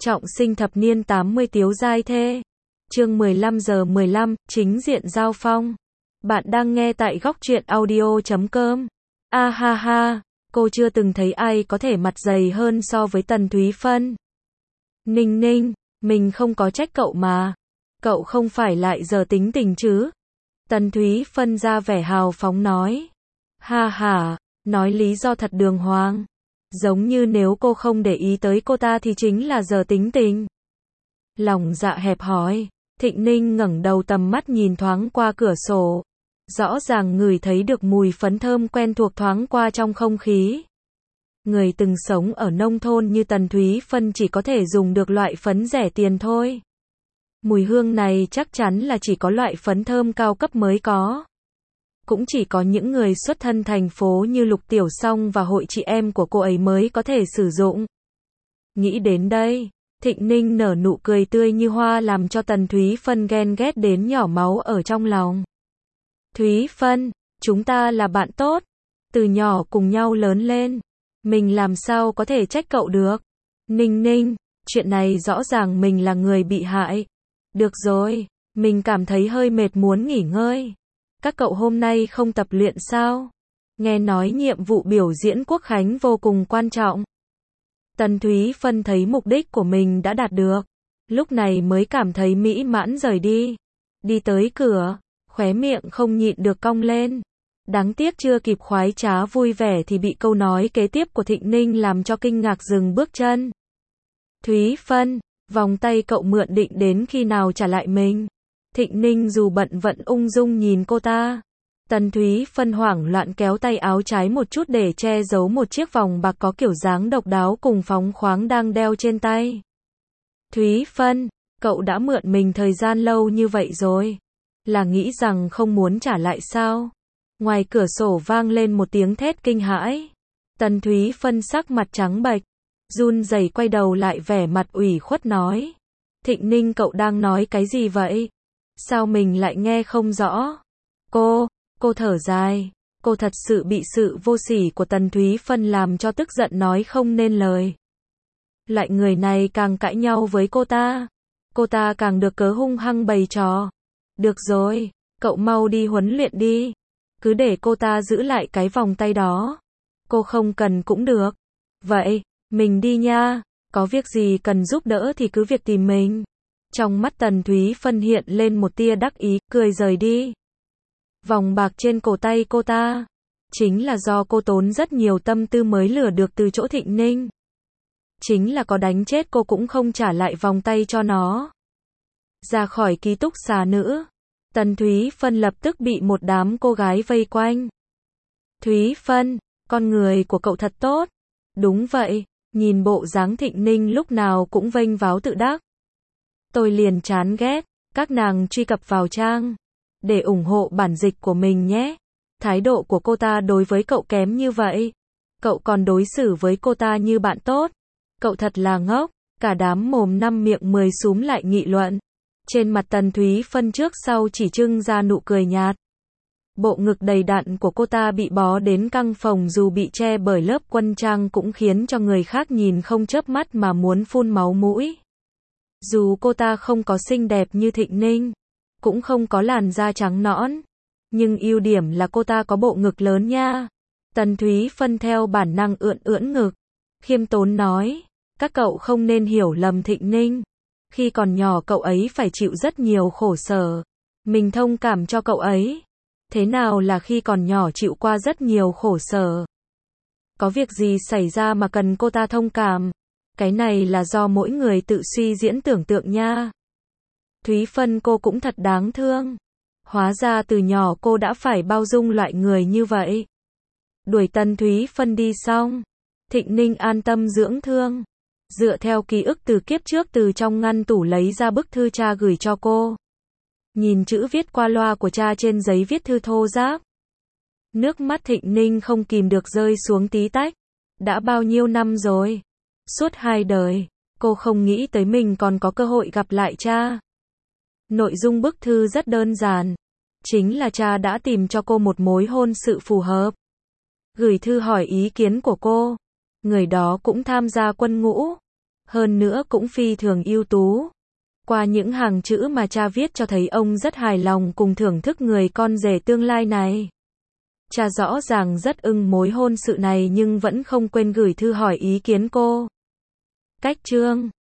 Trọng sinh thập niên 80 tiếu giai thê. Chương 15:15, chính diện giao phong. Bạn đang nghe tại góc truyện audio.com. A ha ha, cô chưa từng thấy ai có thể mặt dày hơn so với Tần Thúy Phân. Ninh ninh, mình không có trách cậu mà. Cậu không phải lại giờ tính tình chứ? Tần Thúy Phân ra vẻ hào phóng nói. Ha ha, nói lý do thật đường hoàng. Giống như nếu cô không để ý tới cô ta thì chính là giờ tính tình. Lòng dạ hẹp hòi, Thịnh Ninh ngẩng đầu tầm mắt nhìn thoáng qua cửa sổ. Rõ ràng ngửi thấy được mùi phấn thơm quen thuộc thoáng qua trong không khí. Người từng sống ở nông thôn như Tần Thúy Phân chỉ có thể dùng được loại phấn rẻ tiền thôi. Mùi hương này chắc chắn là chỉ có loại phấn thơm cao cấp mới có. Cũng chỉ có những người xuất thân thành phố như Lục Tiểu Song và hội chị em của cô ấy mới có thể sử dụng. Nghĩ đến đây, Thịnh Ninh nở nụ cười tươi như hoa làm cho Tần Thúy Phân ghen ghét đến nhỏ máu ở trong lòng. Thúy Phân, chúng ta là bạn tốt, từ nhỏ cùng nhau lớn lên, mình làm sao có thể trách cậu được. Ninh ninh, chuyện này rõ ràng mình là người bị hại. Được rồi, mình cảm thấy hơi mệt muốn nghỉ ngơi. Các cậu hôm nay không tập luyện sao? Nghe nói nhiệm vụ biểu diễn quốc khánh vô cùng quan trọng. Tần Thúy Phân thấy mục đích của mình đã đạt được, lúc này mới cảm thấy mỹ mãn rời đi. Đi tới cửa, khóe miệng không nhịn được cong lên. Đáng tiếc chưa kịp khoái trá vui vẻ thì bị câu nói kế tiếp của Thịnh Ninh làm cho kinh ngạc dừng bước chân. Thúy Phân, vòng tay cậu mượn định đến khi nào trả lại mình? Thịnh Ninh dù bận vẫn ung dung nhìn cô ta. Tần Thúy Phân hoảng loạn kéo tay áo trái một chút để che giấu một chiếc vòng bạc có kiểu dáng độc đáo cùng phóng khoáng đang đeo trên tay. Thúy Phân, cậu đã mượn mình thời gian lâu như vậy rồi. Là nghĩ rằng không muốn trả lại sao? Ngoài cửa sổ vang lên một tiếng thét kinh hãi. Tần Thúy Phân sắc mặt trắng bệch, run rẩy quay đầu lại vẻ mặt ủy khuất nói. Thịnh Ninh cậu đang nói cái gì vậy? Sao mình lại nghe không rõ? Cô thở dài, cô thật sự bị sự vô sỉ của Tần Thúy Phân làm cho tức giận nói không nên lời. Loại người này càng cãi nhau với cô ta càng được cớ hung hăng bày trò. Được rồi, cậu mau đi huấn luyện đi, cứ để cô ta giữ lại cái vòng tay đó. Cô không cần cũng được. Vậy, mình đi nha, có việc gì cần giúp đỡ thì cứ việc tìm mình. Trong mắt Tần Thúy Phân hiện lên một tia đắc ý, cười rời đi. Vòng bạc trên cổ tay cô ta, chính là do cô tốn rất nhiều tâm tư mới lừa được từ chỗ Thịnh Ninh. Chính là có đánh chết cô cũng không trả lại vòng tay cho nó. Ra khỏi ký túc xá nữa, Tần Thúy Phân lập tức bị một đám cô gái vây quanh. Thúy Phân, con người của cậu thật tốt. Đúng vậy, nhìn bộ dáng Thịnh Ninh lúc nào cũng vênh váo tự đắc. Tôi liền chán ghét, các nàng truy cập vào trang để ủng hộ bản dịch của mình nhé. Thái độ của cô ta đối với cậu kém như vậy, cậu còn đối xử với cô ta như bạn tốt. Cậu thật là ngốc. Cả đám mồm năm miệng 10 súm lại nghị luận. Trên mặt Tần Thúy Phân trước sau chỉ trưng ra nụ cười nhạt. Bộ ngực đầy đặn của cô ta bị bó đến căng phồng dù bị che bởi lớp quân trang cũng khiến cho người khác nhìn không chớp mắt mà muốn phun máu mũi. Dù cô ta không có xinh đẹp như Thịnh Ninh, cũng không có làn da trắng nõn, nhưng ưu điểm là cô ta có bộ ngực lớn nha. Tần Thúy Phân theo bản năng ưỡn ngực, khiêm tốn nói, các cậu không nên hiểu lầm Thịnh Ninh. Khi còn nhỏ cậu ấy phải chịu rất nhiều khổ sở. Mình thông cảm cho cậu ấy. Thế nào là khi còn nhỏ chịu qua rất nhiều khổ sở? Có việc gì xảy ra mà cần cô ta thông cảm? Cái này là do mỗi người tự suy diễn tưởng tượng nha. Thúy Phân cô cũng thật đáng thương. Hóa ra từ nhỏ cô đã phải bao dung loại người như vậy. Đuổi Tần Thúy Phân đi xong, Thịnh Ninh an tâm dưỡng thương. Dựa theo ký ức từ kiếp trước từ trong ngăn tủ lấy ra bức thư cha gửi cho cô. Nhìn chữ viết qua loa của cha trên giấy viết thư thô ráp. Nước mắt Thịnh Ninh không kìm được rơi xuống tí tách. Đã bao nhiêu năm rồi? Suốt 2 đời, cô không nghĩ tới mình còn có cơ hội gặp lại cha. Nội dung bức thư rất đơn giản. Chính là cha đã tìm cho cô một mối hôn sự phù hợp. Gửi thư hỏi ý kiến của cô. Người đó cũng tham gia quân ngũ. Hơn nữa cũng phi thường ưu tú. Qua những hàng chữ mà cha viết cho thấy ông rất hài lòng cùng thưởng thức người con rể tương lai này. Cha rõ ràng rất ưng mối hôn sự này nhưng vẫn không quên gửi thư hỏi ý kiến cô. Cách chương